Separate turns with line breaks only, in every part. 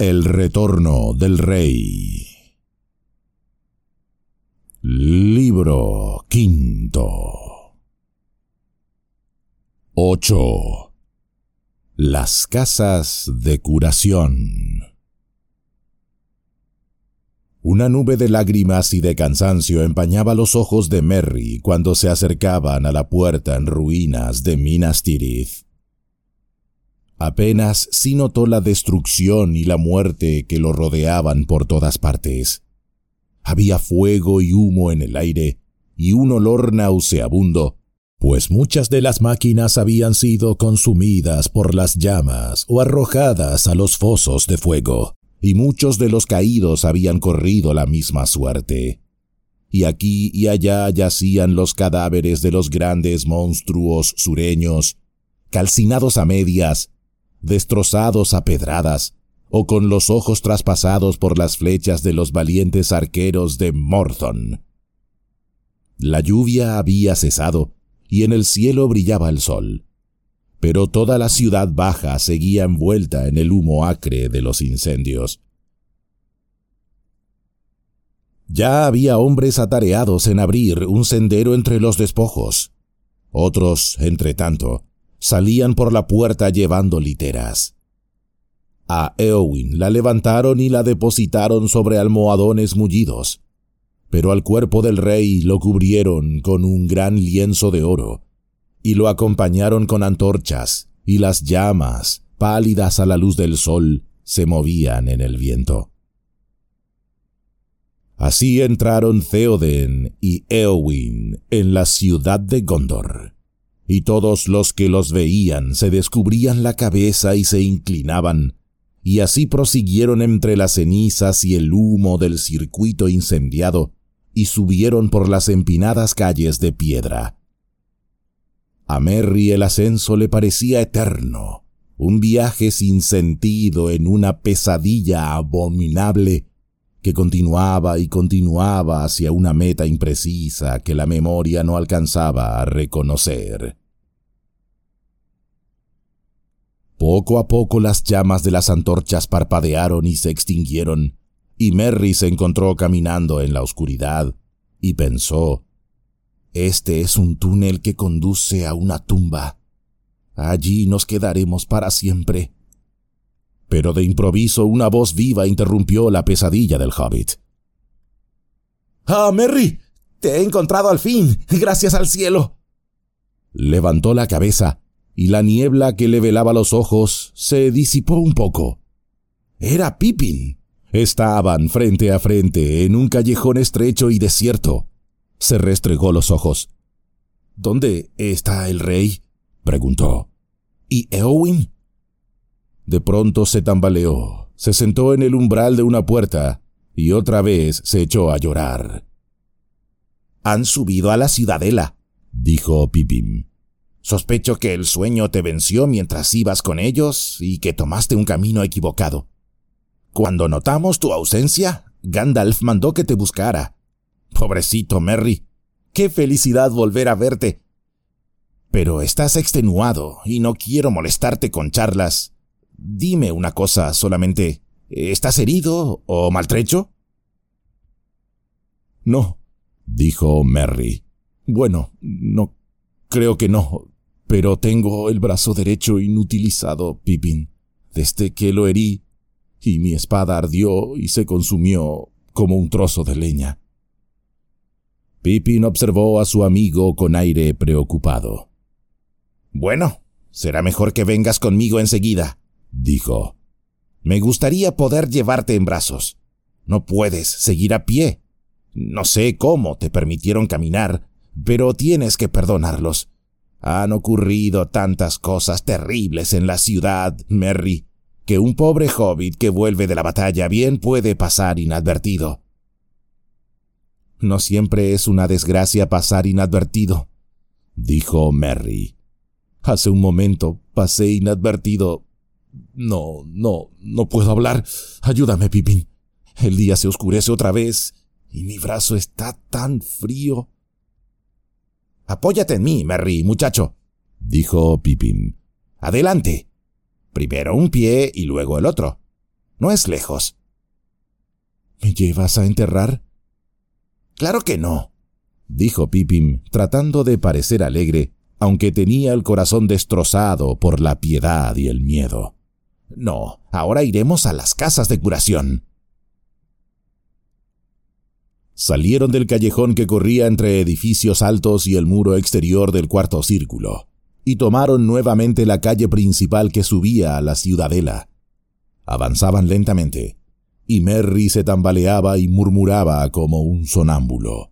El retorno del rey. Libro quinto. 8. Las casas de curación. Una nube de lágrimas y de cansancio empañaba los ojos de Merry cuando se acercaban a la puerta en ruinas de Minas Tirith. Apenas sí notó la destrucción y la muerte que lo rodeaban por todas partes. Había fuego y humo en el aire y un olor nauseabundo, pues muchas de las máquinas habían sido consumidas por las llamas o arrojadas a los fosos de fuego, y muchos de los caídos habían corrido la misma suerte. Y aquí y allá yacían los cadáveres de los grandes monstruos sureños, calcinados a medias, destrozados a pedradas, o con los ojos traspasados por las flechas de los valientes arqueros de Morthon. La lluvia había cesado, y en el cielo brillaba el sol, pero toda la ciudad baja seguía envuelta en el humo acre de los incendios. Ya había hombres atareados en abrir un sendero entre los despojos. Otros, entre tanto, salían por la puerta llevando literas. A Éowyn la levantaron y la depositaron sobre almohadones mullidos, pero al cuerpo del rey lo cubrieron con un gran lienzo de oro, y lo acompañaron con antorchas, y las llamas, pálidas a la luz del sol, se movían en el viento. Así entraron Theoden y Éowyn en la ciudad de Gondor, y todos los que los veían se descubrían la cabeza y se inclinaban, y así prosiguieron entre las cenizas y el humo del circuito incendiado, y subieron por las empinadas calles de piedra. A Merry el ascenso le parecía eterno, un viaje sin sentido en una pesadilla abominable que continuaba y continuaba hacia una meta imprecisa que la memoria no alcanzaba a reconocer. Poco a poco las llamas de las antorchas parpadearon y se extinguieron, y Merry se encontró caminando en la oscuridad, y pensó: «Este es un túnel que conduce a una tumba. Allí nos quedaremos para siempre». Pero de improviso una voz viva interrumpió la pesadilla del hobbit. «¡Ah, Merry! ¡Te he encontrado al fin! ¡Gracias al cielo!». Levantó la cabeza, y la niebla que le velaba los ojos se disipó un poco. Era Pippin. Estaban frente a frente en un callejón estrecho y desierto. Se restregó los ojos. «¿Dónde está el rey?», preguntó. «¿Y Éowyn?». De pronto se tambaleó, se sentó en el umbral de una puerta y otra vez se echó a llorar. «Han subido a la ciudadela», dijo Pippin. «Sospecho que el sueño te venció mientras ibas con ellos y que tomaste un camino equivocado. Cuando notamos tu ausencia, Gandalf mandó que te buscara. Pobrecito Merry, qué felicidad volver a verte. Pero estás extenuado y no quiero molestarte con charlas. Dime una cosa solamente, ¿estás herido o maltrecho?». «No», dijo Merry. «Bueno, no, creo que no, pero tengo el brazo derecho inutilizado, Pippin, desde que lo herí, y mi espada ardió y se consumió como un trozo de leña». Pippin observó a su amigo con aire preocupado. «Bueno, será mejor que vengas conmigo enseguida», dijo. «Me gustaría poder llevarte en brazos. No puedes seguir a pie. No sé cómo te permitieron caminar, pero tienes que perdonarlos. Han ocurrido tantas cosas terribles en la ciudad, Merry, que un pobre hobbit que vuelve de la batalla bien puede pasar inadvertido». «No siempre es una desgracia pasar inadvertido», dijo Merry. «Hace un momento pasé inadvertido. No puedo hablar. Ayúdame, Pippin. El día se oscurece otra vez y mi brazo está tan frío». «Apóyate en mí, Merry, muchacho», dijo Pippin. «Adelante. Primero un pie y luego el otro. No es lejos. ¿Me llevas a enterrar? Claro que no, dijo Pippin, tratando de parecer alegre, aunque tenía el corazón destrozado por la piedad y el miedo. No, ahora iremos a las casas de curación. Salieron del callejón que corría entre edificios altos y el muro exterior del cuarto círculo, y tomaron nuevamente la calle principal que subía a la ciudadela. Avanzaban lentamente, y Merry se tambaleaba y murmuraba como un sonámbulo.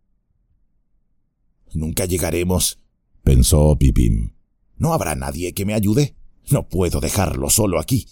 «Nunca llegaremos», pensó Pippin. «No habrá nadie que me ayude. No puedo dejarlo solo aquí».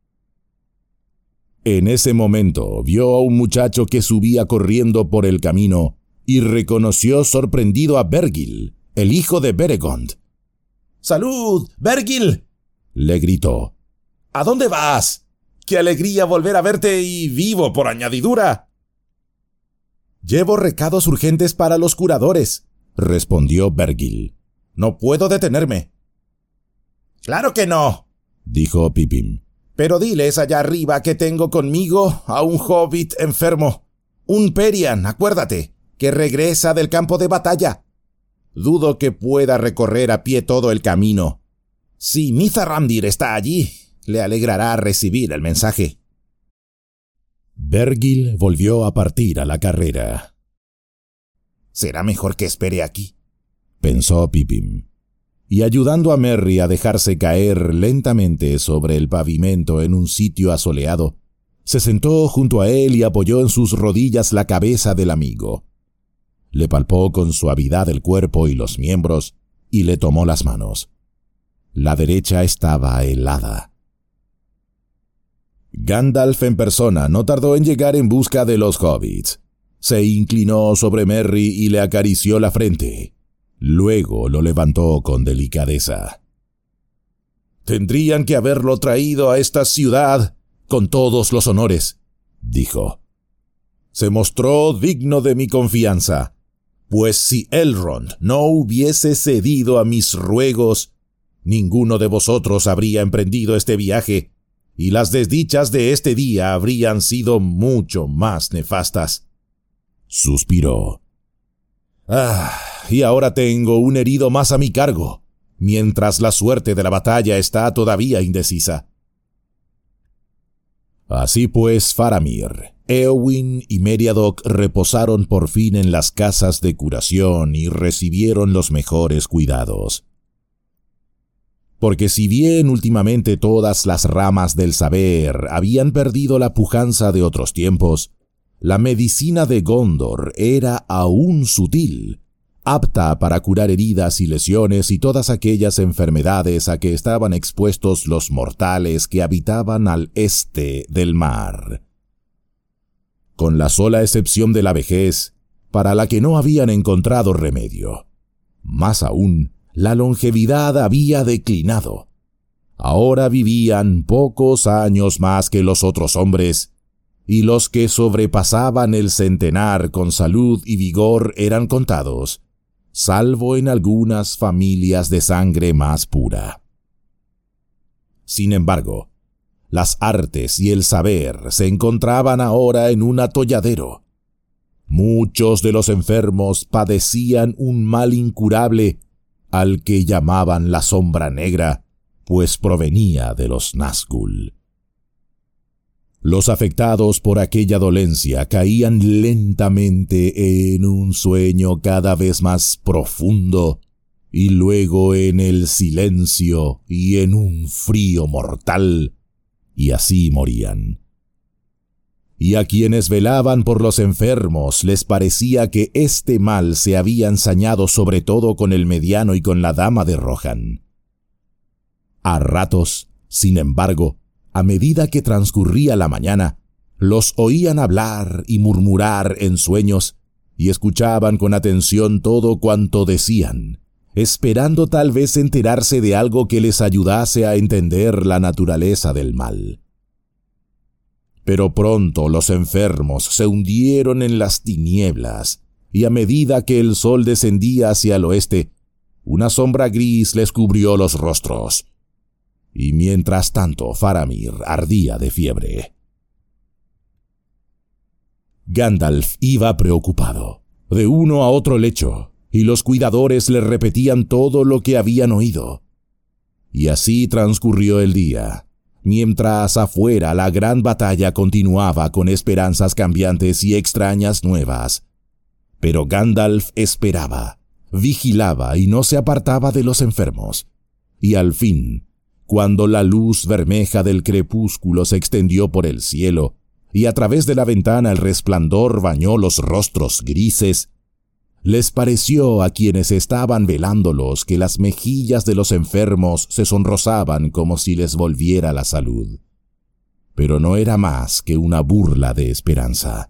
En ese momento vio a un muchacho que subía corriendo por el camino y reconoció sorprendido a Bergil, el hijo de Beregond. «¡Salud, Bergil!», le gritó. «¿A dónde vas? ¡Qué alegría volver a verte y vivo por añadidura!». «Llevo recados urgentes para los curadores», respondió Bergil. «No puedo detenerme». «¡Claro que no!», dijo Pippin. «Pero diles allá arriba que tengo conmigo a un hobbit enfermo. Un Perian, acuérdate, que regresa del campo de batalla. Dudo que pueda recorrer a pie todo el camino. Si Mithrandir está allí, le alegrará recibir el mensaje». Bergil volvió a partir a la carrera. «Será mejor que espere aquí», pensó Pippin. Y ayudando a Merry a dejarse caer lentamente sobre el pavimento en un sitio asoleado, se sentó junto a él y apoyó en sus rodillas la cabeza del amigo. Le palpó con suavidad el cuerpo y los miembros, y le tomó las manos. La derecha estaba helada. Gandalf en persona no tardó en llegar en busca de los hobbits. Se inclinó sobre Merry y le acarició la frente. Luego lo levantó con delicadeza. «Tendrían que haberlo traído a esta ciudad con todos los honores», dijo. «Se mostró digno de mi confianza, pues si Elrond no hubiese cedido a mis ruegos, ninguno de vosotros habría emprendido este viaje, y las desdichas de este día habrían sido mucho más nefastas». Suspiró. Y ahora tengo un herido más a mi cargo, mientras la suerte de la batalla está todavía indecisa. Así pues, Faramir, Éowyn y Meriadoc reposaron por fin en las casas de curación y recibieron los mejores cuidados. Porque si bien últimamente todas las ramas del saber habían perdido la pujanza de otros tiempos, la medicina de Gondor era aún sutil, apta para curar heridas y lesiones y todas aquellas enfermedades a que estaban expuestos los mortales que habitaban al este del mar. Con la sola excepción de la vejez, para la que no habían encontrado remedio. Más aún, la longevidad había declinado. Ahora vivían pocos años más que los otros hombres, y los que sobrepasaban el centenar con salud y vigor eran contados, salvo en algunas familias de sangre más pura. Sin embargo, las artes y el saber se encontraban ahora en un atolladero. Muchos de los enfermos padecían un mal incurable, al que llamaban la sombra negra, pues provenía de los Nazgûl. Los afectados por aquella dolencia caían lentamente en un sueño cada vez más profundo, y luego en el silencio y en un frío mortal, y así morían. Y a quienes velaban por los enfermos les parecía que este mal se había ensañado sobre todo con el mediano y con la dama de Rohan. A ratos, sin embargo, a medida que transcurría la mañana, los oían hablar y murmurar en sueños, y escuchaban con atención todo cuanto decían, esperando tal vez enterarse de algo que les ayudase a entender la naturaleza del mal. Pero pronto los enfermos se hundieron en las tinieblas, y a medida que el sol descendía hacia el oeste, una sombra gris les cubrió los rostros. Y mientras tanto Faramir ardía de fiebre. Gandalf iba preocupado, de uno a otro lecho, y los cuidadores le repetían todo lo que habían oído. Y así transcurrió el día, mientras afuera la gran batalla continuaba con esperanzas cambiantes y extrañas nuevas. Pero Gandalf esperaba, vigilaba y no se apartaba de los enfermos. Y al fin, cuando la luz bermeja del crepúsculo se extendió por el cielo, y a través de la ventana el resplandor bañó los rostros grises, les pareció a quienes estaban velándolos que las mejillas de los enfermos se sonrosaban como si les volviera la salud. Pero no era más que una burla de esperanza.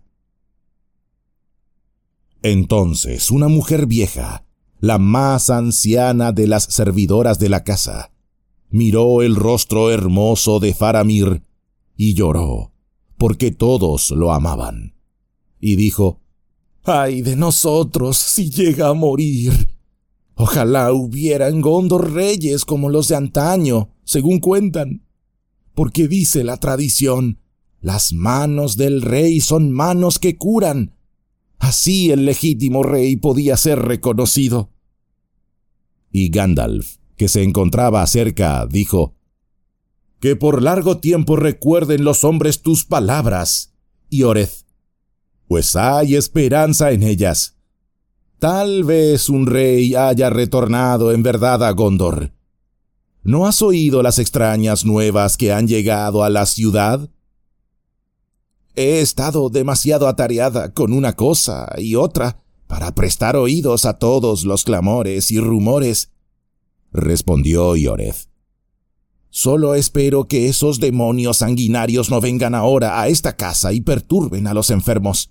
Entonces una mujer vieja, la más anciana de las servidoras de la casa, miró el rostro hermoso de Faramir y lloró, porque todos lo amaban. Y dijo: «¡Ay de nosotros si llega a morir! Ojalá hubiera en Gondor reyes como los de antaño, según cuentan. Porque dice la tradición, las manos del rey son manos que curan. Así el legítimo rey podía ser reconocido». Y Gandalf, que se encontraba cerca, dijo: «Que por largo tiempo recuerden los hombres tus palabras, Ioreth, pues hay esperanza en ellas. Tal vez un rey haya retornado en verdad a Gondor. ¿No has oído las extrañas nuevas que han llegado a la ciudad?» «He estado demasiado atareada con una cosa y otra para prestar oídos a todos los clamores y rumores», respondió Ioreth. «Solo espero que esos demonios sanguinarios no vengan ahora a esta casa y perturben a los enfermos».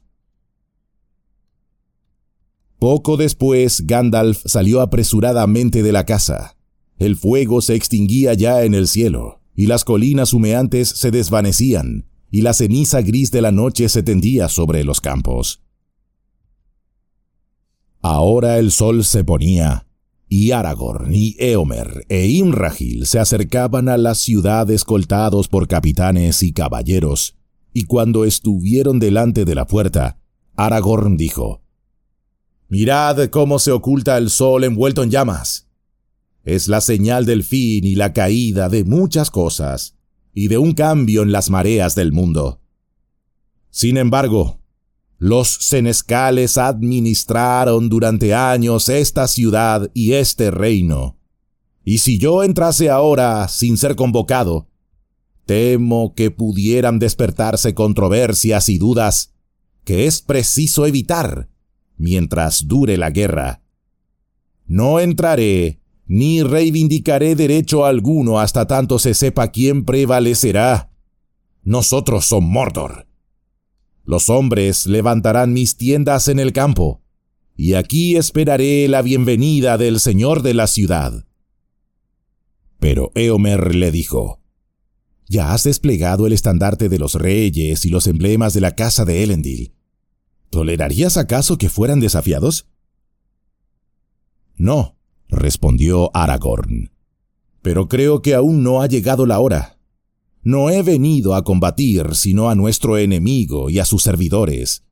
Poco después, Gandalf salió apresuradamente de la casa. El fuego se extinguía ya en el cielo, y las colinas humeantes se desvanecían, y la ceniza gris de la noche se tendía sobre los campos. Ahora el sol se ponía, y Aragorn y Éomer e Imrahil se acercaban a la ciudad escoltados por capitanes y caballeros, y cuando estuvieron delante de la puerta, Aragorn dijo: «Mirad cómo se oculta el sol envuelto en llamas. Es la señal del fin y la caída de muchas cosas, y de un cambio en las mareas del mundo. Sin embargo, los senescales administraron durante años esta ciudad y este reino, y si yo entrase ahora sin ser convocado, temo que pudieran despertarse controversias y dudas que es preciso evitar mientras dure la guerra. No entraré ni reivindicaré derecho alguno hasta tanto se sepa quién prevalecerá. Nosotros somos Mordor. Los hombres levantarán mis tiendas en el campo, y aquí esperaré la bienvenida del señor de la ciudad». Pero Éomer le dijo: «Ya has desplegado el estandarte de los reyes y los emblemas de la casa de Elendil. ¿Tolerarías acaso que fueran desafiados?» «No», respondió Aragorn, «pero creo que aún no ha llegado la hora. No he venido a combatir sino a nuestro enemigo y a sus servidores».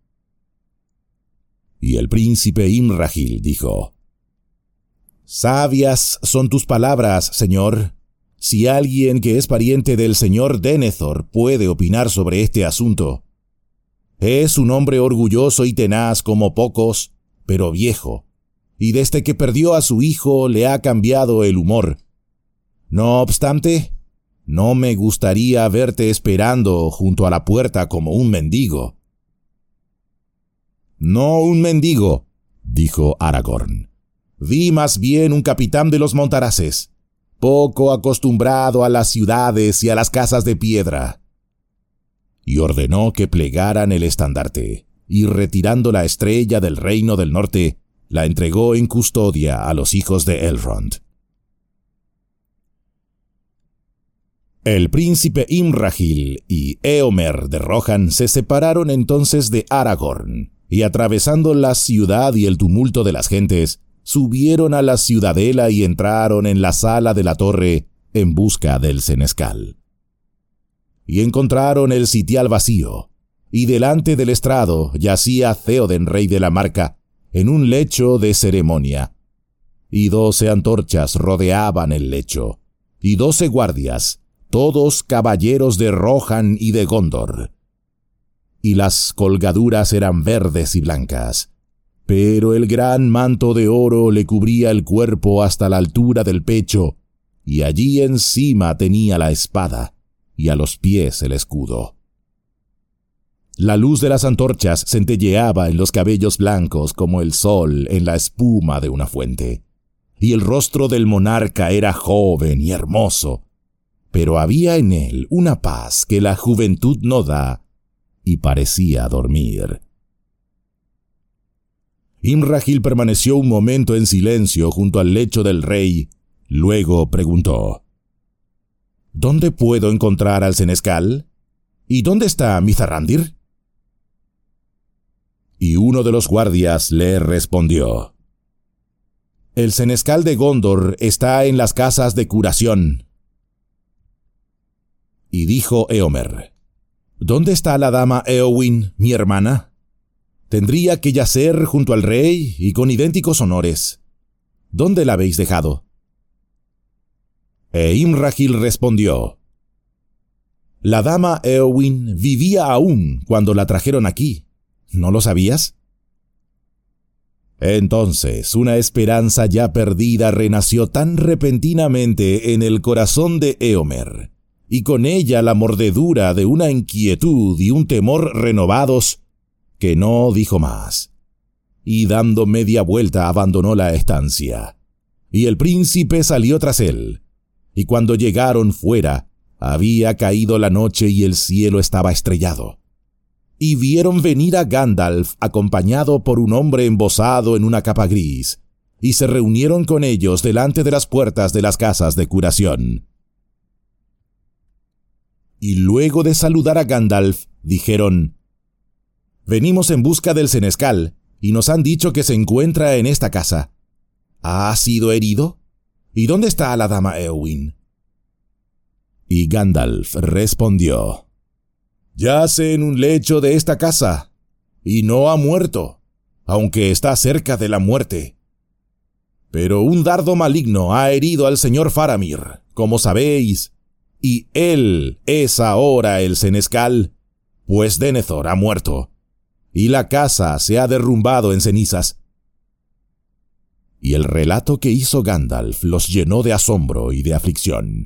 Y el príncipe Imrahil dijo: «Sabias son tus palabras, señor. Si alguien que es pariente del señor Denethor puede opinar sobre este asunto. Es un hombre orgulloso y tenaz como pocos, pero viejo, y desde que perdió a su hijo le ha cambiado el humor. No obstante, no me gustaría verte esperando junto a la puerta como un mendigo». «No un mendigo», dijo Aragorn. «Vi más bien un capitán de los montaraces, poco acostumbrado a las ciudades y a las casas de piedra». Y ordenó que plegaran el estandarte, y retirando la estrella del reino del norte, la entregó en custodia a los hijos de Elrond. El príncipe Imrahil y Éomer de Rohan se separaron entonces de Aragorn, y atravesando la ciudad y el tumulto de las gentes, subieron a la ciudadela y entraron en la sala de la torre en busca del senescal. Y encontraron el sitial vacío, y delante del estrado yacía Theoden, rey de la Marca, en un lecho de ceremonia. Y 12 antorchas rodeaban el lecho, y 12 guardias, todos caballeros de Rohan y de Gondor. Y las colgaduras eran verdes y blancas, pero el gran manto de oro le cubría el cuerpo hasta la altura del pecho, y allí encima tenía la espada, y a los pies el escudo. La luz de las antorchas centelleaba en los cabellos blancos como el sol en la espuma de una fuente, y el rostro del monarca era joven y hermoso, pero había en él una paz que la juventud no da, y parecía dormir. Imrahil permaneció un momento en silencio junto al lecho del rey, luego preguntó: ¿Dónde puedo encontrar al senescal? ¿Y dónde está Mithrandir? Y uno de los guardias le respondió: El senescal de Gondor está en las casas de curación. Y dijo Éomer: ¿Dónde está la dama Éowyn, mi hermana? Tendría que yacer junto al rey y con idénticos honores. ¿Dónde la habéis dejado? E Imrahil respondió: La dama Éowyn vivía aún cuando la trajeron aquí. ¿No lo sabías? Entonces una esperanza ya perdida renació tan repentinamente en el corazón de Éomer, y con ella la mordedura de una inquietud y un temor renovados, que no dijo más, y dando media vuelta abandonó la estancia. Y el príncipe salió tras él, y cuando llegaron fuera, había caído la noche y el cielo estaba estrellado. Y vieron venir a Gandalf acompañado por un hombre embozado en una capa gris, y se reunieron con ellos delante de las puertas de las casas de curación. Y luego de saludar a Gandalf, dijeron: Venimos en busca del senescal, y nos han dicho que se encuentra en esta casa. ¿Ha sido herido? ¿Y dónde está la dama Éowyn? Y Gandalf respondió: Yace en un lecho de esta casa, y no ha muerto, aunque está cerca de la muerte. Pero un dardo maligno ha herido al señor Faramir, como sabéis, y él es ahora el senescal, pues Denethor ha muerto, y la casa se ha derrumbado en cenizas. Y el relato que hizo Gandalf los llenó de asombro y de aflicción.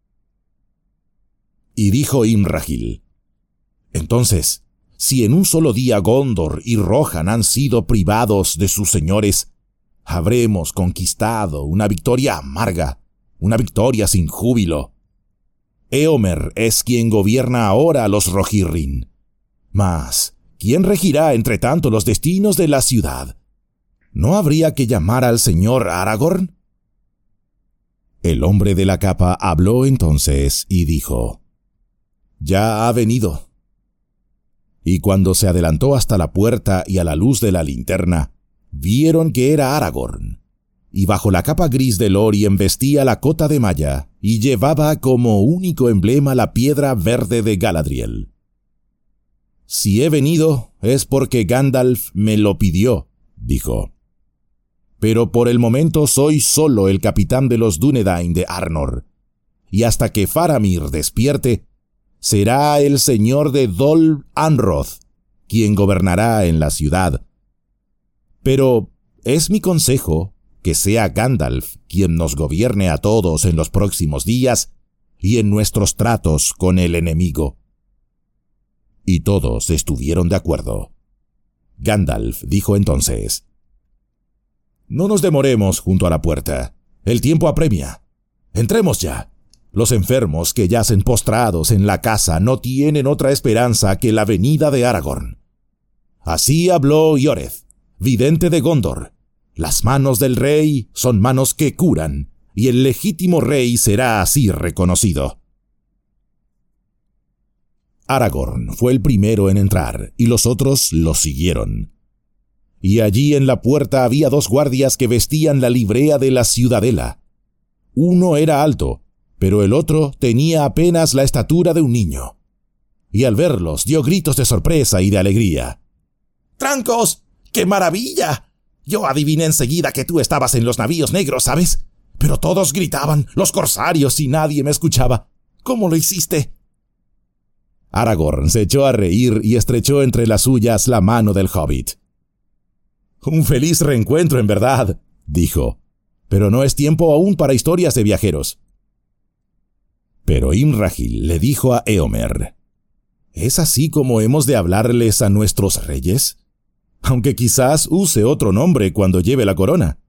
Y dijo Imrahil: Entonces, si en un solo día Gondor y Rohan han sido privados de sus señores, habremos conquistado una victoria amarga, una victoria sin júbilo. Éomer es quien gobierna ahora a los Rohirrim. Mas, ¿quién regirá entre tanto los destinos de la ciudad? ¿No habría que llamar al señor Aragorn? El hombre de la capa habló entonces y dijo: Ya ha venido. Y cuando se adelantó hasta la puerta y a la luz de la linterna, vieron que era Aragorn, y bajo la capa gris de Lórien vestía la cota de malla, y llevaba como único emblema la piedra verde de Galadriel. Si he venido es porque Gandalf me lo pidió, dijo. Pero por el momento soy solo el capitán de los Dúnedain de Arnor, y hasta que Faramir despierte, será el señor de Dol Amroth quien gobernará en la ciudad. Pero es mi consejo que sea Gandalf quien nos gobierne a todos en los próximos días y en nuestros tratos con el enemigo. Y todos estuvieron de acuerdo. Gandalf dijo entonces: No nos demoremos junto a la puerta. El tiempo apremia. Entremos ya. Los enfermos que yacen postrados en la casa no tienen otra esperanza que la venida de Aragorn. Así habló Ioreth, vidente de Gondor. Las manos del rey son manos que curan, y el legítimo rey será así reconocido. Aragorn fue el primero en entrar, y los otros lo siguieron. Y allí en la puerta había 2 guardias que vestían la librea de la ciudadela. Uno era alto, pero el otro tenía apenas la estatura de un niño. y al verlos dio gritos de sorpresa y de alegría.
¡Trancos! ¡Qué maravilla! Yo adiviné enseguida que tú estabas en los navíos negros, ¿sabes? Pero todos gritaban, los corsarios, y nadie me escuchaba. ¿Cómo lo hiciste?
Aragorn se echó a reír y estrechó entre las suyas la mano del hobbit. «Un feliz reencuentro, en verdad», dijo, «pero no es tiempo aún para historias de viajeros». Pero Imrahil le dijo a Éomer: «¿Es así como hemos de hablarles a nuestros reyes? Aunque quizás use otro nombre cuando lleve la corona».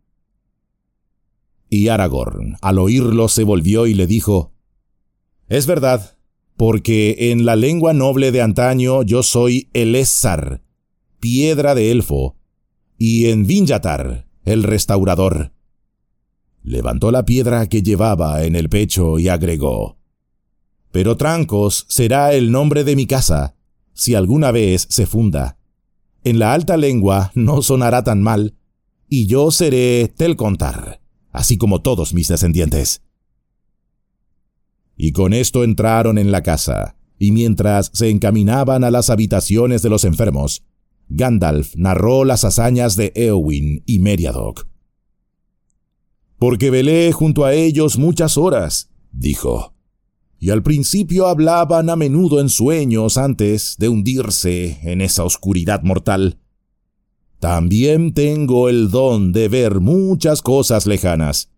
Y Aragorn, al oírlo, se volvió y le dijo: «Es verdad, porque en la lengua noble de antaño yo soy Elessar, piedra de elfo, y en Vinjatar, el restaurador». Levantó la piedra que llevaba en el pecho y agregó: «Pero Trancos será el nombre de mi casa, si alguna vez se funda. En la alta lengua no sonará tan mal, y yo seré Telcontar, así como todos mis descendientes». Y con esto entraron en la casa, y mientras se encaminaban a las habitaciones de los enfermos, Gandalf narró las hazañas de Éowyn y Meriadoc. «Porque velé junto a ellos muchas horas», dijo, «y al principio hablaban a menudo en sueños antes de hundirse en esa oscuridad mortal. También tengo el don de ver muchas cosas lejanas».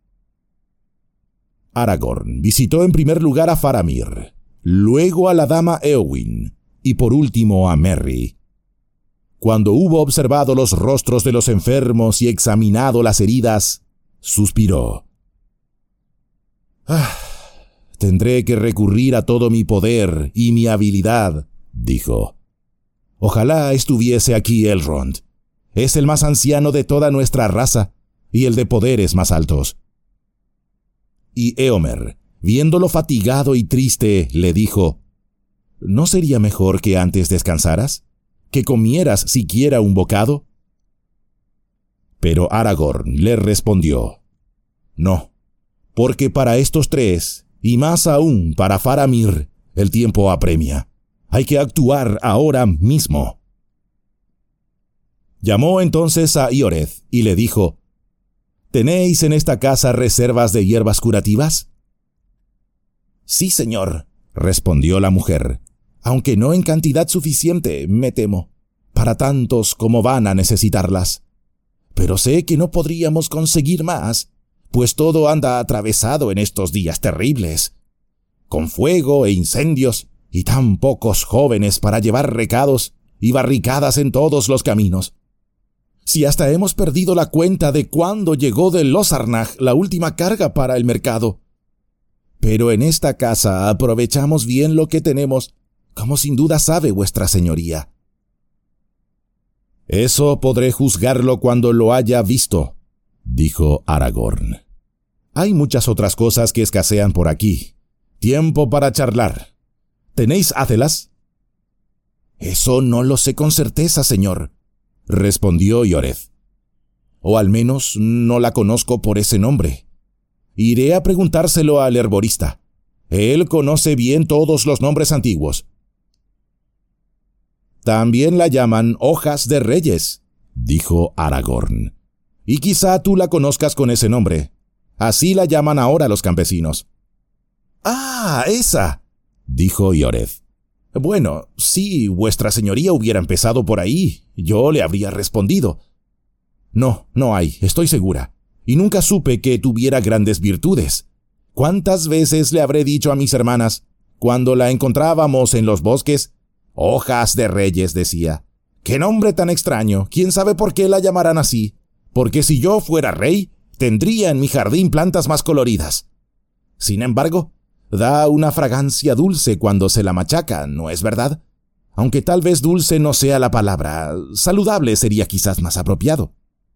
Aragorn visitó en primer lugar a Faramir, luego a la dama Éowyn, y por último a Merry. Cuando hubo observado los rostros de los enfermos y examinado las heridas, suspiró. «Tendré que recurrir a todo mi poder y mi habilidad», dijo. «Ojalá estuviese aquí Elrond. Es el más anciano de toda nuestra raza, y el de poderes más altos». Y Éomer, viéndolo fatigado y triste, le dijo: «¿No sería mejor que antes descansaras? ¿Que comieras siquiera un bocado?» Pero Aragorn le respondió: «No, porque para estos tres, y más aún para Faramir, el tiempo apremia. Hay que actuar ahora mismo». Llamó entonces a Ioreth y le dijo: «¿Tenéis en esta casa reservas de hierbas curativas?» «Sí, señor», respondió la mujer, «aunque no en cantidad suficiente, me temo, para tantos como van a necesitarlas. Pero sé que no podríamos conseguir más, pues todo anda atravesado en estos días terribles, con fuego e incendios, y tan pocos jóvenes para llevar recados y barricadas en todos los caminos. Si hasta hemos perdido la cuenta de cuándo llegó de Losarnag la última carga para el mercado. Pero en esta casa aprovechamos bien lo que tenemos, como sin duda sabe vuestra señoría». «Eso podré juzgarlo cuando lo haya visto», dijo Aragorn. «Hay muchas otras cosas que escasean por aquí. Tiempo para charlar. ¿Tenéis ácelas?» «Eso no lo sé con certeza, señor», respondió Ioreth. «O al menos no la conozco por ese nombre. Iré a preguntárselo al herborista. Él conoce bien todos los nombres antiguos». «También la llaman hojas de reyes», dijo Aragorn. «Y quizá tú la conozcas con ese nombre. Así la llaman ahora los campesinos». «¡Ah, esa!», dijo Ioreth. «Bueno, si vuestra señoría hubiera empezado por ahí, yo le habría respondido. No hay, estoy segura. Y nunca supe que tuviera grandes virtudes. ¿Cuántas veces le habré dicho a mis hermanas, cuando la encontrábamos en los bosques? Hojas de reyes, decía. ¡Qué nombre tan extraño! ¿Quién sabe por qué la llamarán así? Porque si yo fuera rey, tendría en mi jardín plantas más coloridas. Sin embargo, da una fragancia dulce cuando se la machaca, ¿no es verdad? Aunque tal vez dulce no sea la palabra, saludable sería quizás más apropiado».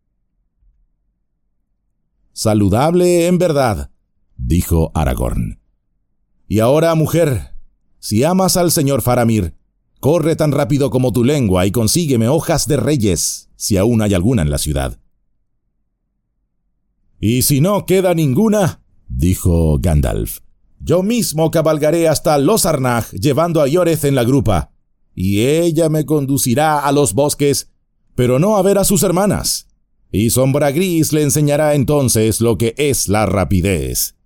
«Saludable en verdad», dijo Aragorn. «Y ahora, mujer, si amas al señor Faramir, corre tan rápido como tu lengua y consígueme hojas de reyes, si aún hay alguna en la ciudad». «Y si no queda ninguna», dijo Gandalf,
Yo mismo cabalgaré hasta Losarnag, llevando a Ioreth en la grupa, y ella me conducirá a los bosques, pero no a ver a sus hermanas. Y Sombra Gris le enseñará entonces lo que es la rapidez».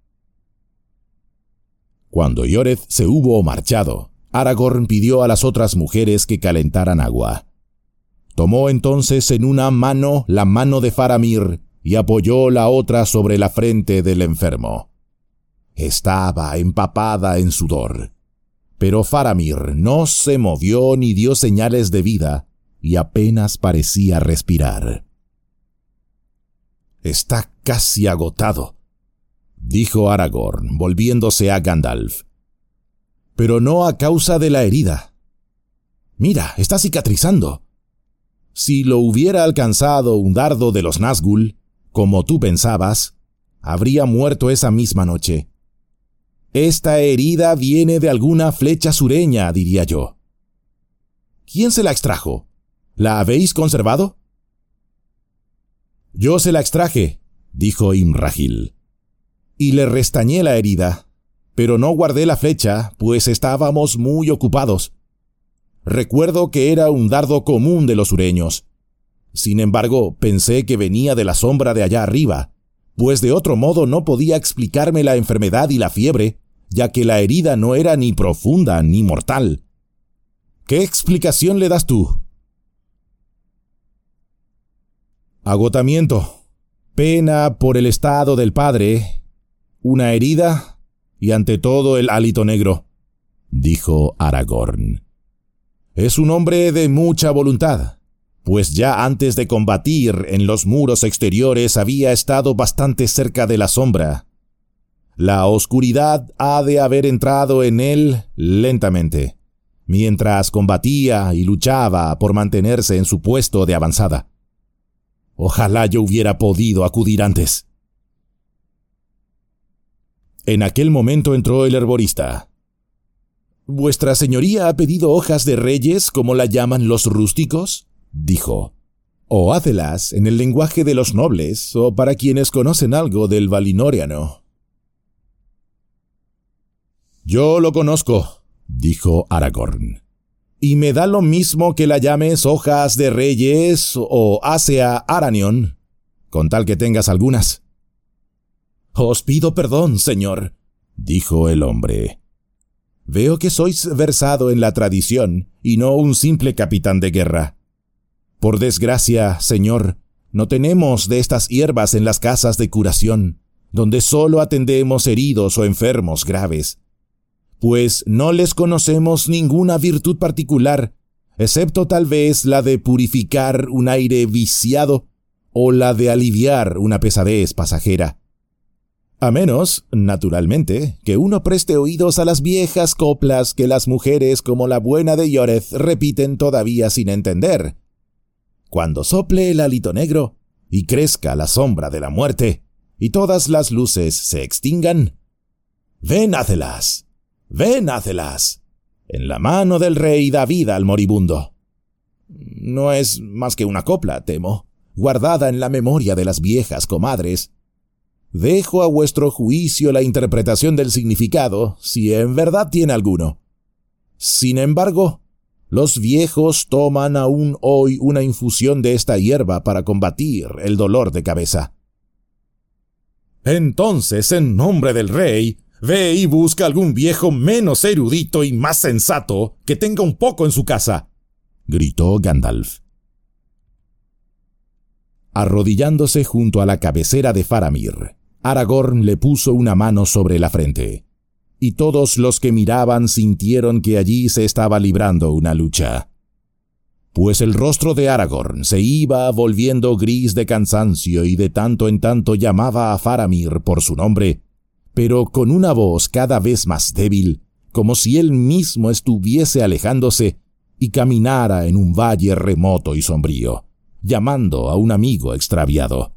Cuando Ioreth se hubo marchado, Aragorn pidió a las otras mujeres que calentaran agua. Tomó entonces en una mano la mano de Faramir y apoyó la otra sobre la frente del enfermo. Estaba empapada en sudor, pero Faramir no se movió ni dio señales de vida y apenas parecía respirar.
«Está casi agotado», dijo Aragorn, volviéndose a Gandalf. «Pero no a causa de la herida. Mira, está cicatrizando. Si lo hubiera alcanzado un dardo de los Nazgûl, como tú pensabas, habría muerto esa misma noche. Esta herida viene de alguna flecha sureña, diría yo. ¿Quién se la extrajo? ¿La habéis conservado?» «Yo se la extraje», dijo Imrahil, «y le restañé la herida, pero no guardé la flecha, pues estábamos muy ocupados. Recuerdo que era un dardo común de los sureños. Sin embargo, pensé que venía de la sombra de allá arriba, pues de otro modo no podía explicarme la enfermedad y la fiebre, ya que la herida no era ni profunda ni mortal. ¿Qué explicación le das tú?» «Agotamiento, pena por el estado del padre, una herida y ante todo el hálito negro», dijo Aragorn. «Es un hombre de mucha voluntad, pues ya antes de combatir en los muros exteriores había estado bastante cerca de la sombra. La oscuridad ha de haber entrado en él lentamente, mientras combatía y luchaba por mantenerse en su puesto de avanzada. Ojalá yo hubiera podido acudir antes». En aquel momento entró el herborista. «¿Vuestra señoría ha pedido hojas de reyes, como la llaman los rústicos?», dijo. «O hácelas en el lenguaje de los nobles, o para quienes conocen algo del valinoriano». «Yo lo conozco», dijo Aragorn, «y me da lo mismo que la llames hojas de reyes o Asea Aranion, con tal que tengas algunas». «Os pido perdón, señor», dijo el hombre. «Veo que sois versado en la tradición y no un simple capitán de guerra. Por desgracia, señor, no tenemos de estas hierbas en las casas de curación, donde solo atendemos heridos o enfermos graves, pues no les conocemos ninguna virtud particular, excepto tal vez la de purificar un aire viciado o la de aliviar una pesadez pasajera. A menos, naturalmente, que uno preste oídos a las viejas coplas que las mujeres como la buena de Ioreth repiten todavía sin entender. Cuando sople el hálito negro y crezca la sombra de la muerte y todas las luces se extingan, ven, hácelas, en la mano del rey da vida al moribundo. No es más que una copla, temo, guardada en la memoria de las viejas comadres. Dejo a vuestro juicio la interpretación del significado, si en verdad tiene alguno. Sin embargo, los viejos toman aún hoy una infusión de esta hierba para combatir el dolor de cabeza». «Entonces, en nombre del rey, ve y busca algún viejo menos erudito y más sensato que tenga un poco en su casa», gritó Gandalf. Arrodillándose junto a la cabecera de Faramir, Aragorn le puso una mano sobre la frente, y todos los que miraban sintieron que allí se estaba librando una lucha. Pues el rostro de Aragorn se iba volviendo gris de cansancio y de tanto en tanto llamaba a Faramir por su nombre, pero con una voz cada vez más débil, como si él mismo estuviese alejándose y caminara en un valle remoto y sombrío, llamando a un amigo extraviado.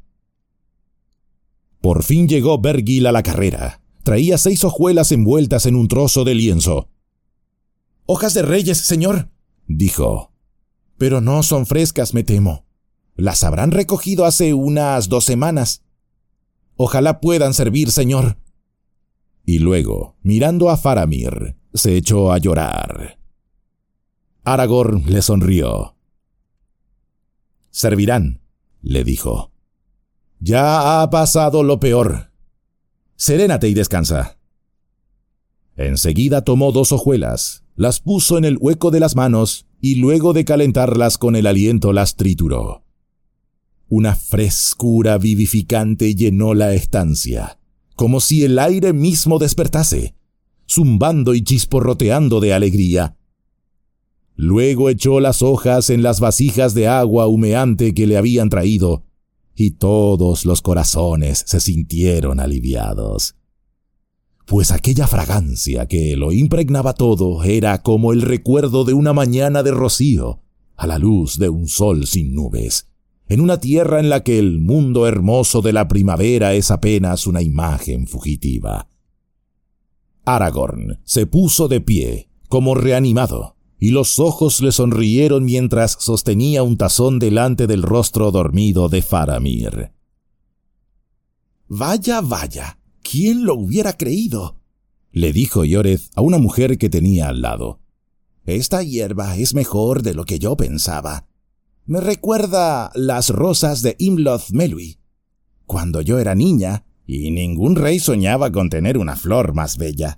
Por fin llegó Bergil a la carrera. Traía 6 hojuelas envueltas en un trozo de lienzo. «Hojas de reyes, señor», dijo. «Pero no son frescas, me temo. Las habrán recogido hace unas 2 semanas. Ojalá puedan servir, señor».
y luego, mirando a Faramir, se echó a llorar. Aragorn le sonrió. «Servirán», le dijo. «Ya ha pasado lo peor. Serénate y descansa». Enseguida tomó 2 hojuelas, las puso en el hueco de las manos y luego de calentarlas con el aliento las trituró. Una frescura vivificante llenó la estancia, como si el aire mismo despertase, zumbando y chisporroteando de alegría. Luego echó las hojas en las vasijas de agua humeante que le habían traído, y todos los corazones se sintieron aliviados. Pues aquella fragancia que lo impregnaba todo era como el recuerdo de una mañana de rocío, a la luz de un sol sin nubes, en una tierra en la que el mundo hermoso de la primavera es apenas una imagen fugitiva. Aragorn se puso de pie, como reanimado, y los ojos le sonrieron mientras sostenía un tazón delante del rostro dormido de Faramir. «Vaya, vaya, ¿quién lo hubiera creído?», le dijo Ioreth a una mujer que tenía al lado. «Esta hierba es mejor de lo que yo pensaba. Me recuerda las rosas de Imloth Melui, cuando yo era niña, y ningún rey soñaba con tener una flor más bella».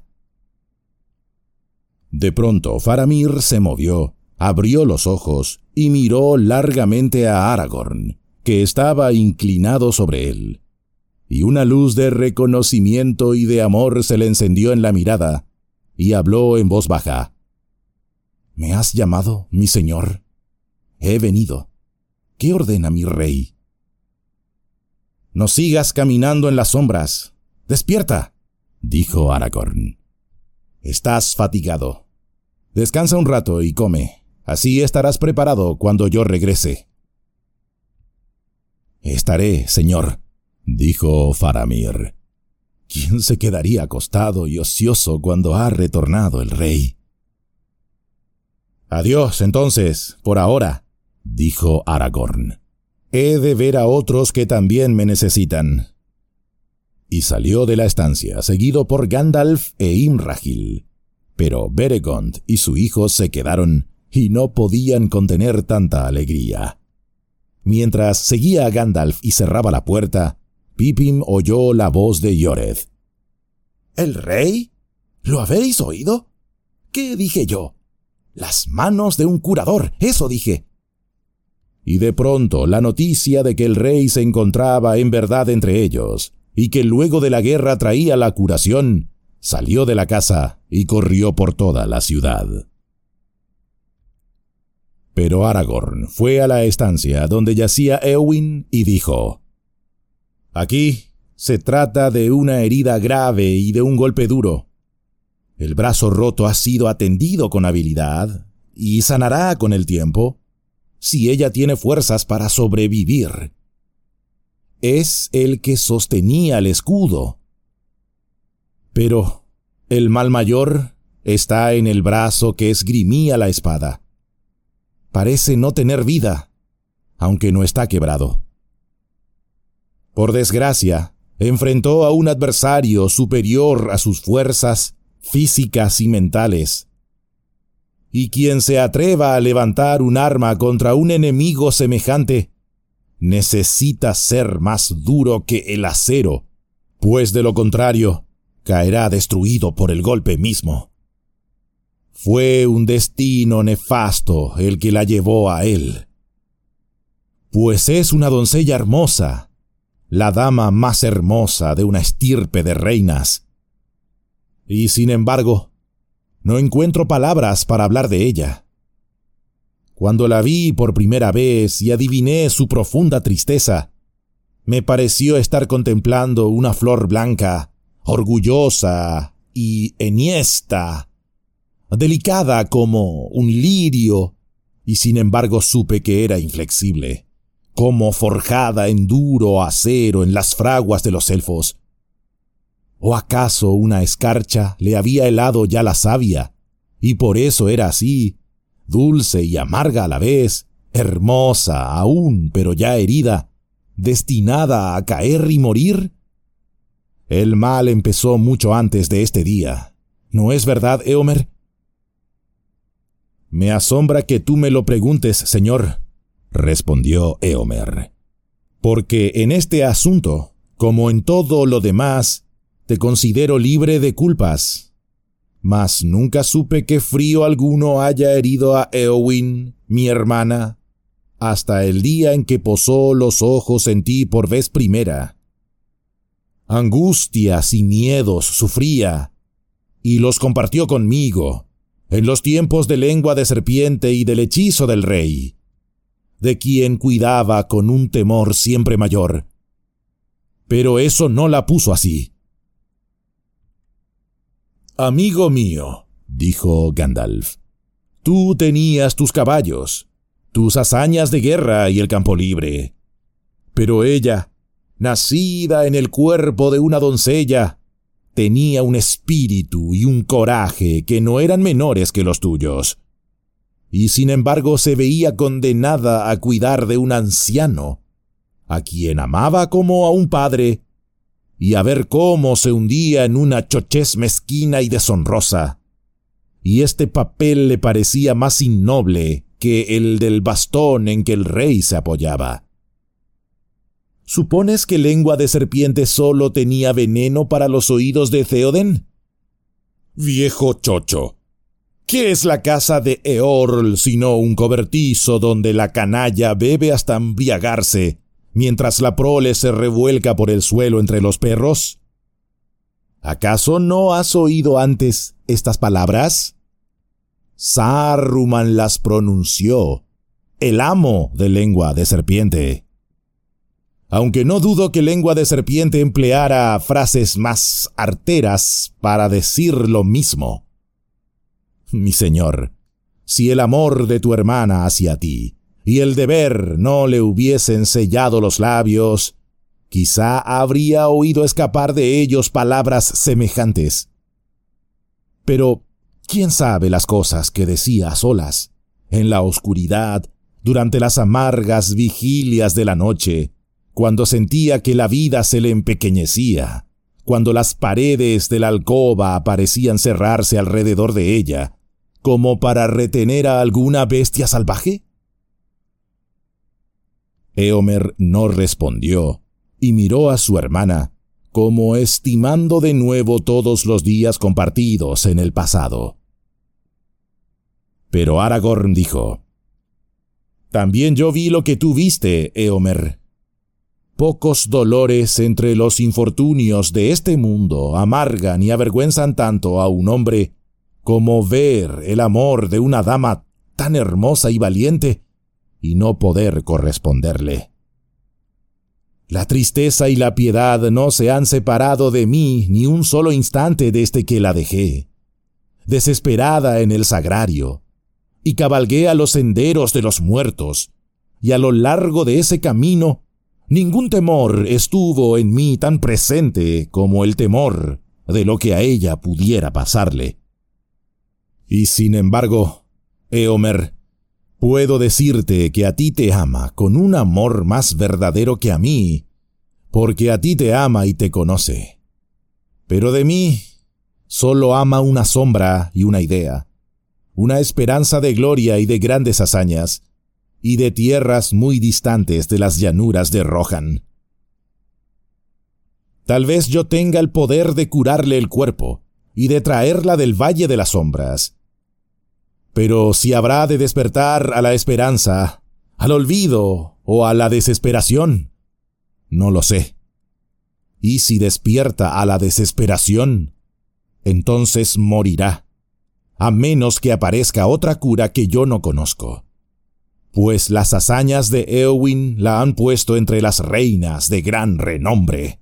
De pronto Faramir se movió, abrió los ojos y miró largamente a Aragorn, que estaba inclinado sobre él. Y una luz de reconocimiento y de amor se le encendió en la mirada, y habló en voz baja. «¿Me has llamado, mi señor? He venido. ¿Qué ordena mi rey?» «No sigas caminando en las sombras. Despierta», dijo Aragorn. «Estás fatigado. Descansa un rato y come. Así estarás preparado cuando yo regrese». «Estaré, señor», dijo Faramir. «¿Quién se quedaría acostado y ocioso cuando ha retornado el rey?» «Adiós, entonces, por ahora», dijo Aragorn. «He de ver a otros que también me necesitan». Y salió de la estancia, seguido por Gandalf e Imrahil. Pero Beregond y su hijo se quedaron y no podían contener tanta alegría. Mientras seguía a Gandalf y cerraba la puerta, Pippin oyó la voz de Ioreth. «¿El rey? ¿Lo habéis oído? ¿Qué dije yo? Las manos de un curador, eso dije». Y de pronto la noticia de que el rey se encontraba en verdad entre ellos, y que luego de la guerra traía la curación, salió de la casa y corrió por toda la ciudad. Pero Aragorn fue a la estancia donde yacía Éowyn y dijo: «Aquí se trata de una herida grave y de un golpe duro. El brazo roto ha sido atendido con habilidad y sanará con el tiempo, si ella tiene fuerzas para sobrevivir. Es el que sostenía el escudo. Pero el mal mayor está en el brazo que esgrimía la espada. Parece no tener vida, aunque no está quebrado. Por desgracia, enfrentó a un adversario superior a sus fuerzas físicas y mentales. Y quien se atreva a levantar un arma contra un enemigo semejante, necesita ser más duro que el acero, pues de lo contrario, caerá destruido por el golpe mismo. Fue un destino nefasto el que la llevó a él. Pues es una doncella hermosa, la dama más hermosa de una estirpe de reinas. Y sin embargo, no encuentro palabras para hablar de ella. Cuando la vi por primera vez y adiviné su profunda tristeza, me pareció estar contemplando una flor blanca, orgullosa y enhiesta, delicada como un lirio, y sin embargo supe que era inflexible, como forjada en duro acero en las fraguas de los elfos. ¿O acaso una escarcha le había helado ya la savia, y por eso era así, dulce y amarga a la vez, hermosa aún, pero ya herida, destinada a caer y morir?
El mal empezó mucho antes de este día. ¿No es verdad, Éomer?
Me asombra que tú me lo preguntes, señor, respondió Éomer, porque en este asunto, como en todo lo demás, te considero libre de culpas. Mas nunca supe que frío alguno haya herido a Éowyn, mi hermana, hasta el día en que posó los ojos en ti por vez primera. Angustias y miedos sufría, y los compartió conmigo, en los tiempos de lengua de serpiente y del hechizo del rey, de quien cuidaba con un temor siempre mayor. Pero eso no la puso así. Amigo mío, dijo Gandalf, tú tenías tus caballos, tus hazañas de guerra y el campo libre. Pero ella, nacida en el cuerpo de una doncella, tenía un espíritu y un coraje que no eran menores que los tuyos. Y sin embargo se veía condenada a cuidar de un anciano, a quien amaba como a un padre, y a ver cómo se hundía en una chochez mezquina y deshonrosa. Y este papel le parecía más innoble que el del bastón en que el rey se apoyaba. ¿Supones que lengua de serpiente solo tenía veneno para los oídos de Theoden? Viejo chocho, ¿qué es la casa de Eorl sino un cobertizo donde la canalla bebe hasta embriagarse, mientras la prole se revuelca por el suelo entre los perros? ¿Acaso no has oído antes estas palabras? Saruman las pronunció, el amo de lengua de serpiente. Aunque no dudo que lengua de serpiente empleara frases más arteras para decir lo mismo. Mi señor, si el amor de tu hermana hacia ti y el deber no le hubiesen sellado los labios, quizá habría oído escapar de ellos palabras semejantes. Pero, ¿quién sabe las cosas que decía a solas, en la oscuridad, durante las amargas vigilias de la noche, cuando sentía que la vida se le empequeñecía, cuando las paredes de la alcoba parecían cerrarse alrededor de ella, como para retener a alguna bestia salvaje? Éomer no respondió, y miró a su hermana, como estimando de nuevo todos los días compartidos en el pasado. Pero Aragorn dijo: «También yo vi lo que tú viste, Éomer. Pocos dolores entre los infortunios de este mundo amargan y avergüenzan tanto a un hombre como ver el amor de una dama tan hermosa y valiente y no poder corresponderle. La tristeza y la piedad no se han separado de mí ni un solo instante desde que la dejé, desesperada en el sagrario, y cabalgué a los senderos de los muertos, y a lo largo de ese camino ningún temor estuvo en mí tan presente como el temor de lo que a ella pudiera pasarle. Y sin embargo, Éomer, puedo decirte que a ti te ama con un amor más verdadero que a mí, porque a ti te ama y te conoce. Pero de mí solo ama una sombra y una idea, una esperanza de gloria y de grandes hazañas, y de tierras muy distantes de las llanuras de Rohan. Tal vez yo tenga el poder de curarle el cuerpo y de traerla del Valle de las Sombras. Pero si habrá de despertar a la esperanza, al olvido o a la desesperación, no lo sé. Y si despierta a la desesperación, entonces morirá, a menos que aparezca otra cura que yo no conozco. Pues las hazañas de Éowyn la han puesto entre las reinas de gran renombre».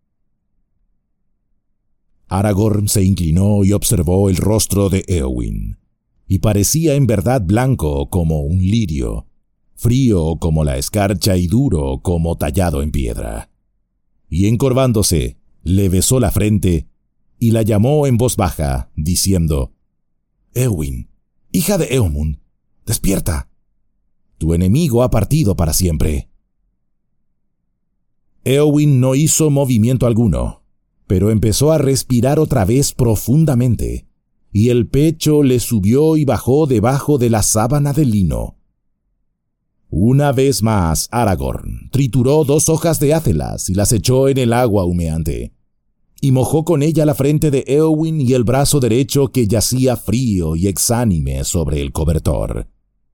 Aragorn se inclinó y observó el rostro de Éowyn, y parecía en verdad blanco como un lirio, frío como la escarcha y duro como tallado en piedra. Y encorvándose, le besó la frente y la llamó en voz baja, diciendo: «Éowyn, hija de Éomun, despierta. Tu enemigo ha partido para siempre». Éowyn no hizo movimiento alguno, pero empezó a respirar otra vez profundamente, y el pecho le subió y bajó debajo de la sábana de lino. Una vez más, Aragorn trituró 2 hojas de ácelas y las echó en el agua humeante, y mojó con ella la frente de Éowyn y el brazo derecho que yacía frío y exánime sobre el cobertor.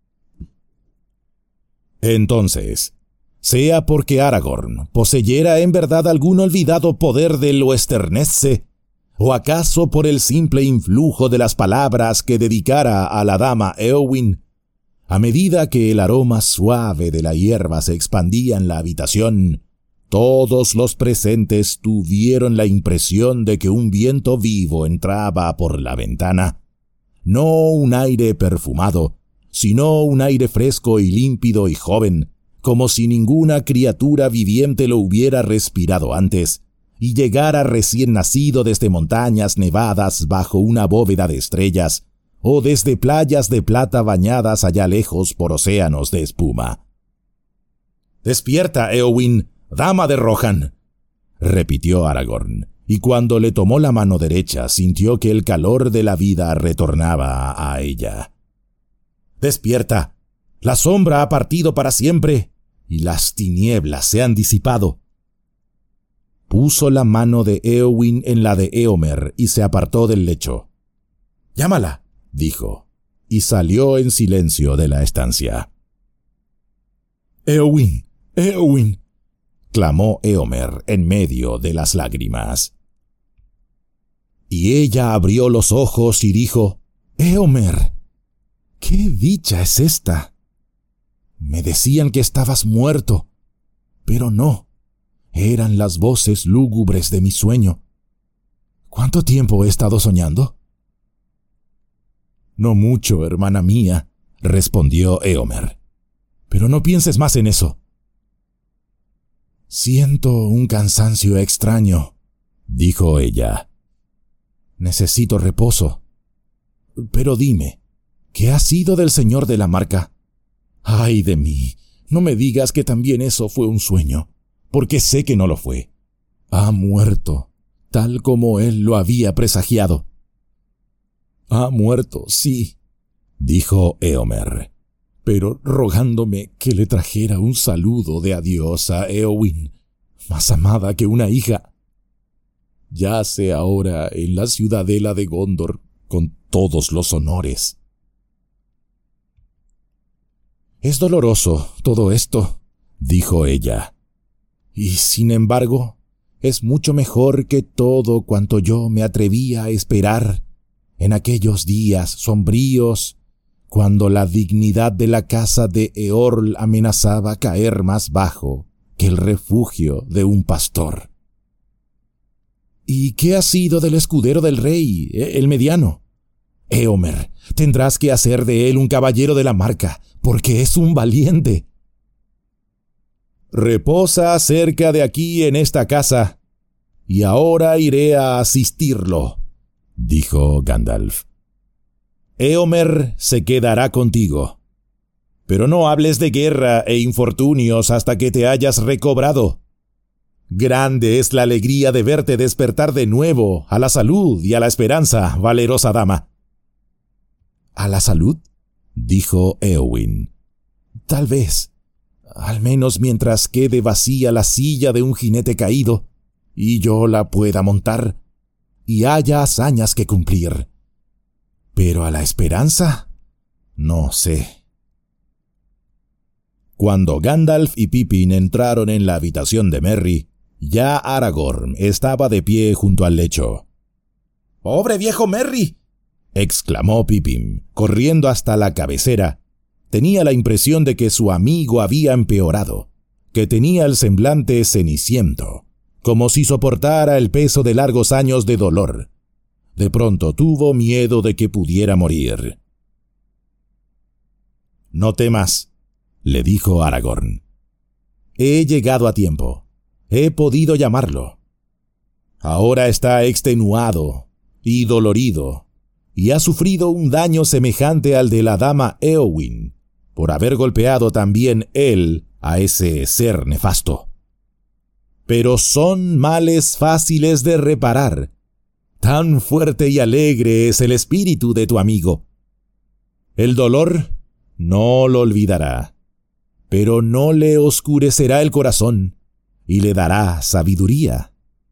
Entonces, sea porque Aragorn poseyera en verdad algún olvidado poder del Oesternesse, o acaso por el simple influjo de las palabras que dedicara a la dama Éowyn, a medida que el aroma suave de la hierba se expandía en la habitación, todos los presentes tuvieron la impresión de que un viento vivo entraba por la ventana. No un aire perfumado, sino un aire fresco y límpido y joven, como si ninguna criatura viviente lo hubiera respirado antes, y llegara recién nacido desde montañas nevadas bajo una bóveda de estrellas, o desde playas de plata bañadas allá lejos por océanos de espuma. «Despierta, Éowyn, dama de Rohan», repitió Aragorn, y cuando le tomó la mano derecha sintió que el calor de la vida retornaba a ella. «Despierta, la sombra ha partido para siempre, y las tinieblas se han disipado». Puso la mano de Éowyn en la de Éomer y se apartó del lecho. «Llámala», dijo, y salió en silencio de la estancia. «Éowyn, Éowyn», clamó Éomer en medio de las lágrimas. Y ella abrió los ojos y dijo: «Éomer, ¿qué dicha es esta? Me decían que estabas muerto, pero no, eran las voces lúgubres de mi sueño. ¿Cuánto tiempo he estado soñando?» «No mucho, hermana mía», respondió Éomer, «pero no pienses más en eso». «Siento un cansancio extraño», dijo ella. «Necesito reposo. Pero dime, ¿qué ha sido del señor de la Marca? ¡Ay de mí! No me digas que también eso fue un sueño, porque sé que no lo fue. Ha muerto, tal como él lo había presagiado». «Ha muerto, sí», dijo Éomer, «pero rogándome que le trajera un saludo de adiós a Éowyn, más amada que una hija. Yace ahora en la ciudadela de Gondor con todos los honores». «Es doloroso todo esto», dijo ella, «y sin embargo, es mucho mejor que todo cuanto yo me atrevía a esperar en aquellos días sombríos, cuando la dignidad de la casa de Eorl amenazaba caer más bajo que el refugio de un pastor». «¿Y qué ha sido del escudero del rey, el mediano? Éomer, tendrás que hacer de él un caballero de la Marca, porque es un valiente». «Reposa cerca de aquí en esta casa, y ahora iré a asistirlo», dijo Gandalf. «Éomer se quedará contigo, pero no hables de guerra e infortunios hasta que te hayas recobrado. Grande es la alegría de verte despertar de nuevo a la salud y a la esperanza, valerosa dama». «¿A la salud?», dijo Éowyn. «Tal vez, al menos mientras quede vacía la silla de un jinete caído, y yo la pueda montar, y haya hazañas que cumplir. Pero a la esperanza, no sé». Cuando Gandalf y Pippin entraron en la habitación de Merry, ya Aragorn estaba de pie junto al lecho. «¡Pobre viejo Merry!», exclamó Pippin, corriendo hasta la cabecera. Tenía la impresión de que su amigo había empeorado, que tenía el semblante ceniciento, como si soportara el peso de largos años de dolor. De pronto tuvo miedo de que pudiera morir. «No temas», le dijo Aragorn. «He llegado a tiempo. He podido llamarlo. Ahora está extenuado y dolorido, y ha sufrido un daño semejante al de la dama Éowyn, por haber golpeado también él a ese ser nefasto. pero son males fáciles de reparar. Tan fuerte y alegre es el espíritu de tu amigo. El dolor no lo olvidará, pero no le oscurecerá el corazón y le dará sabiduría.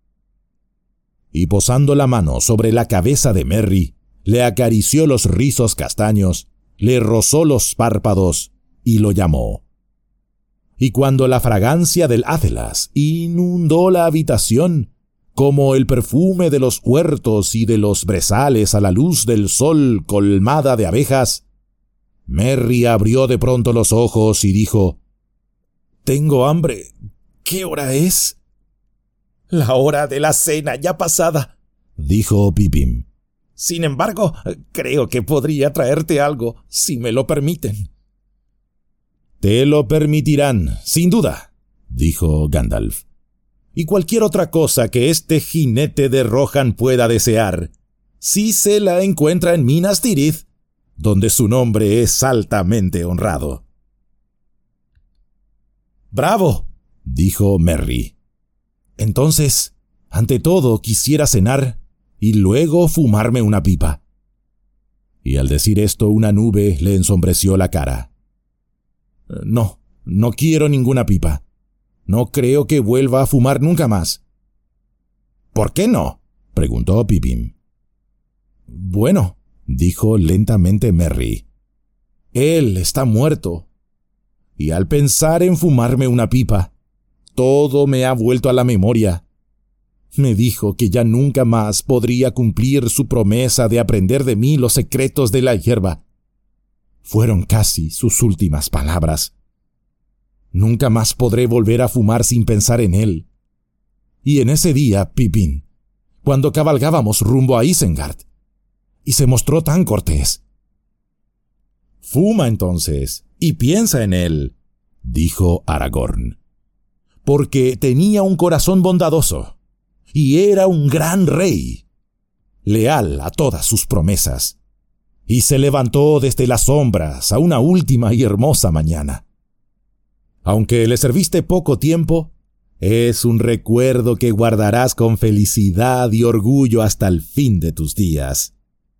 Y posando la mano sobre la cabeza de Merry, le acarició los rizos castaños, le rozó los párpados y lo llamó. Y cuando la fragancia del Athelas inundó la habitación, como el perfume de los huertos y de los brezales a la luz del sol colmada de abejas, Merry abrió de pronto los ojos y dijo: «Tengo hambre. ¿Qué hora es?»
«La hora de la cena ya pasada»,
dijo Pippin.
«Sin embargo, creo que podría traerte algo, si me lo permiten».
«Te lo permitirán, sin duda», dijo Gandalf. «Y cualquier otra cosa que este jinete de Rohan pueda desear, si se la encuentra en Minas Tirith, donde su nombre es altamente honrado».
«¡Bravo!»,
dijo Merry. «Entonces, ante todo, quisiera cenar y luego fumarme una pipa». Y al decir esto, una nube le ensombreció la cara. No quiero ninguna pipa. No creo que vuelva a fumar nunca más».
«¿Por qué no?»,
preguntó Pippin. «Bueno», dijo lentamente Merry, «él está muerto. Y al pensar en fumarme una pipa, todo me ha vuelto a la memoria. Me dijo que ya nunca más podría cumplir su promesa de aprender de mí los secretos de la hierba. Fueron casi sus últimas palabras. Nunca más podré volver a fumar sin pensar en él. Y en ese día, Pippin, cuando cabalgábamos rumbo a Isengard, y se mostró tan cortés». «Fuma entonces, y piensa en él», dijo Aragorn, «porque tenía un corazón bondadoso, y era un gran rey, leal a todas sus promesas, y se levantó desde las sombras a una última y hermosa mañana. Aunque le serviste poco tiempo, es un recuerdo que guardarás con felicidad y orgullo hasta el fin de tus días».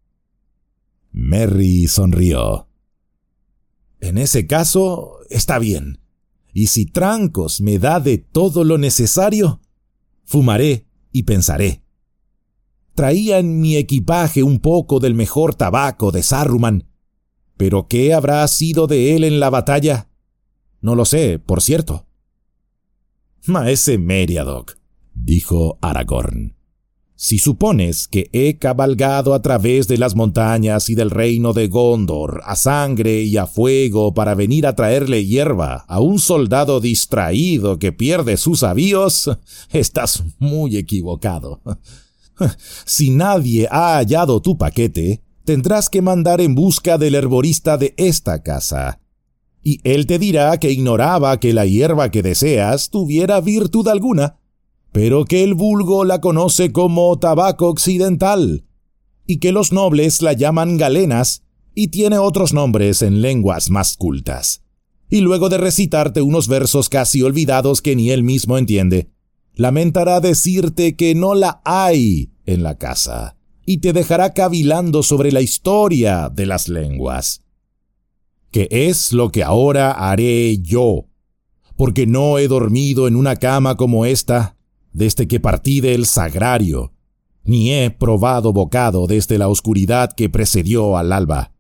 Merry sonrió. «En ese caso, está bien. Y si Trancos me da de todo lo necesario, fumaré y pensaré. Traía en mi equipaje un poco del mejor tabaco de Saruman, pero ¿qué habrá sido de él en la batalla? No lo sé, por cierto».
«Maese Meriadoc»,
dijo Aragorn, «si supones que he cabalgado a través de las montañas y del reino de Gondor a sangre y a fuego para venir a traerle hierba a un soldado distraído que pierde sus avíos, estás muy equivocado. Si nadie ha hallado tu paquete, tendrás que mandar en busca del herborista de esta casa, y él te dirá que ignoraba que la hierba que deseas tuviera virtud alguna, pero que el vulgo la conoce como tabaco occidental, y que los nobles la llaman galenas, y tiene otros nombres en lenguas más cultas. Y luego de recitarte unos versos casi olvidados que ni él mismo entiende, lamentará decirte que no la hay en la casa, y te dejará cavilando sobre la historia de las lenguas. Que es lo que ahora haré yo, porque no he dormido en una cama como esta desde que partí del sagrario, ni he probado bocado desde la oscuridad que precedió al alba».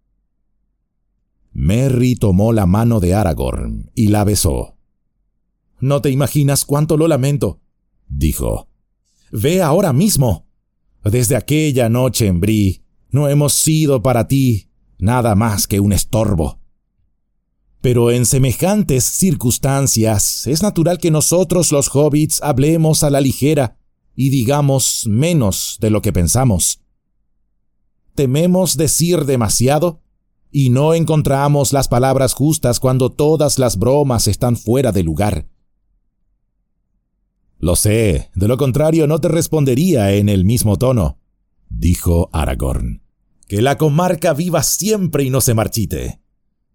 Merry tomó la mano de Aragorn y la besó. «No te imaginas cuánto lo lamento», dijo. «Ve ahora mismo. Desde aquella noche en Bree no hemos sido para ti nada más que un estorbo. Pero en semejantes circunstancias es natural que nosotros los hobbits hablemos a la ligera y digamos menos de lo que pensamos. Tememos decir demasiado y no encontramos las palabras justas cuando todas las bromas están fuera de lugar». «Lo sé, de lo contrario no te respondería en el mismo tono», dijo Aragorn. «Que la comarca viva siempre y no se marchite».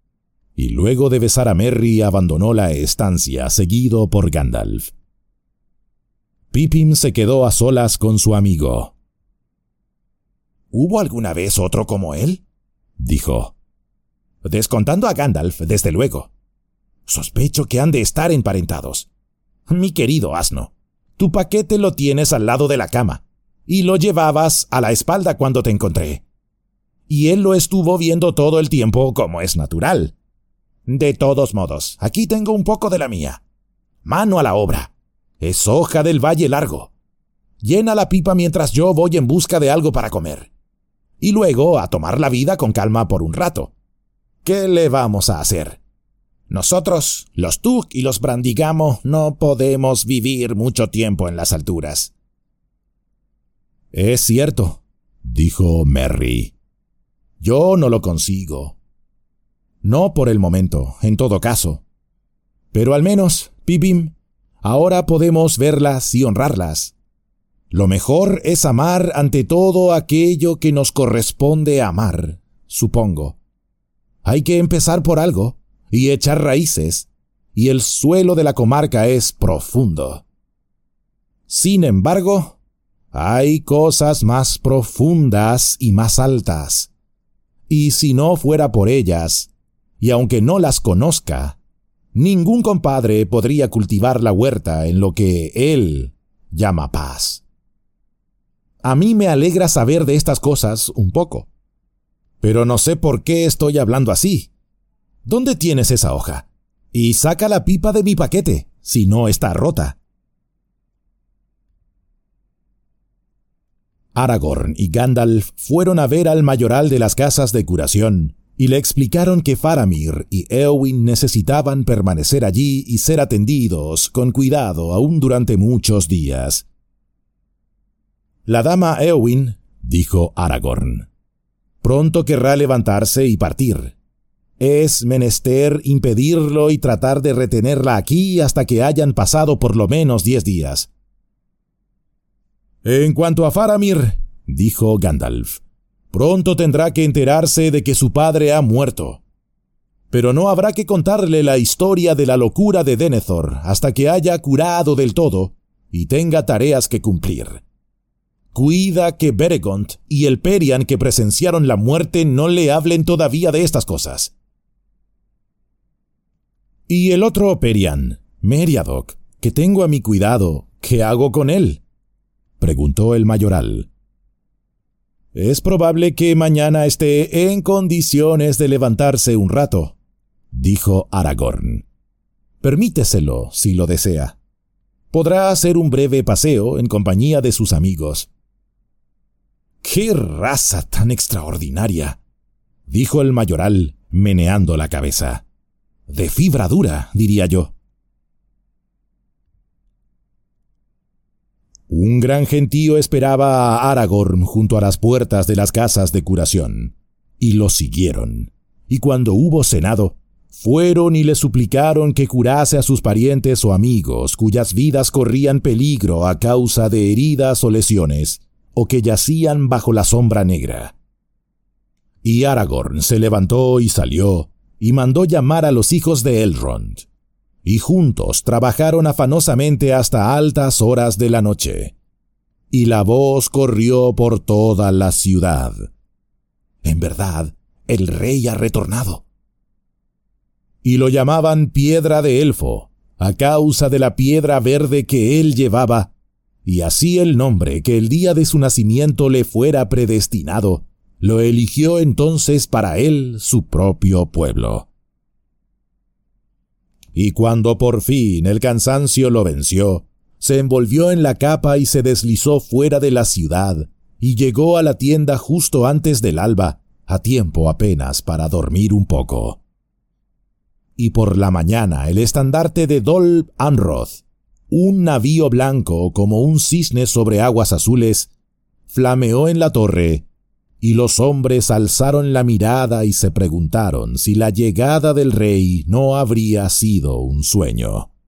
Y luego de besar a Merry abandonó la estancia, seguido por Gandalf.
Pippin se quedó a solas con su amigo.
¿Hubo alguna vez otro como él?, dijo.
Descontando a Gandalf, desde luego.
Sospecho que han de estar emparentados.
Mi querido asno, tu paquete lo tienes al lado de la cama, y lo llevabas a la espalda cuando te encontré. Y él lo estuvo viendo todo el tiempo, como es natural. De todos modos, aquí tengo un poco de la mía. Mano a la obra. Es hoja del Valle Largo. Llena la pipa mientras yo voy en busca de algo para comer. Y luego a tomar la vida con calma por un rato. ¿Qué le vamos a hacer? Nosotros, los Tug y los Brandigamo, no podemos vivir mucho tiempo en las alturas.
Es cierto, dijo Merry.
Yo no lo consigo. No por el momento, en todo caso. Pero al menos, Pippin, ahora podemos verlas y honrarlas. Lo mejor es amar ante todo aquello que nos corresponde amar, supongo. Hay que empezar por algo y echar raíces, y el suelo de la comarca es profundo. Sin embargo, hay cosas más profundas y más altas. Y si no fuera por ellas, y aunque no las conozca, ningún compadre podría cultivar la huerta en lo que él llama paz. A mí me alegra saber de estas cosas un poco, pero no sé por qué estoy hablando así. ¿Dónde tienes esa hoja? Y saca la pipa de mi paquete, si no está rota. Aragorn y Gandalf fueron a ver al mayoral de las casas de curación y le explicaron que Faramir y Éowyn necesitaban permanecer allí y ser atendidos con cuidado aún durante muchos días. La dama Éowyn, dijo Aragorn, pronto querrá levantarse y partir. Es menester impedirlo y tratar de retenerla aquí hasta que hayan pasado por lo menos 10 días. En cuanto a Faramir, dijo Gandalf, pronto tendrá que enterarse de que su padre ha muerto. Pero no habrá que contarle la historia de la locura de Denethor hasta que haya curado del todo y tenga tareas que cumplir. Cuida que Beregond y el Perian que presenciaron la muerte no le hablen todavía de estas cosas. Y el otro Perian, Meriadoc, que tengo a mi cuidado, ¿qué hago con él?, preguntó el mayoral. Es probable que mañana esté en condiciones de levantarse un rato, dijo Aragorn. Permíteselo si lo desea. Podrá hacer un breve paseo en compañía de sus amigos. ¡Qué raza tan extraordinaria!, dijo el mayoral, meneando la cabeza. De fibra dura, diría yo. Un gran gentío esperaba a Aragorn junto a las puertas de las casas de curación, y lo siguieron, y cuando hubo cenado, fueron y le suplicaron que curase a sus parientes o amigos cuyas vidas corrían peligro a causa de heridas o lesiones, o que yacían bajo la sombra negra. Y Aragorn se levantó y salió, y mandó llamar a los hijos de Elrond, y juntos trabajaron afanosamente hasta altas horas de la noche. Y la voz corrió por toda la ciudad. En verdad, el rey ha retornado. Y lo llamaban Piedra de Elfo, a causa de la piedra verde que él llevaba, y así el nombre que el día de su nacimiento le fuera predestinado, lo eligió entonces para él su propio pueblo. Y cuando por fin el cansancio lo venció, se envolvió en la capa y se deslizó fuera de la ciudad, y llegó a la tienda justo antes del alba, a tiempo apenas para dormir un poco. Y por la mañana el estandarte de Dol Amroth, un navío blanco como un cisne sobre aguas azules, flameó en la torre, y los hombres alzaron la mirada y se preguntaron si la llegada del rey no habría sido un sueño.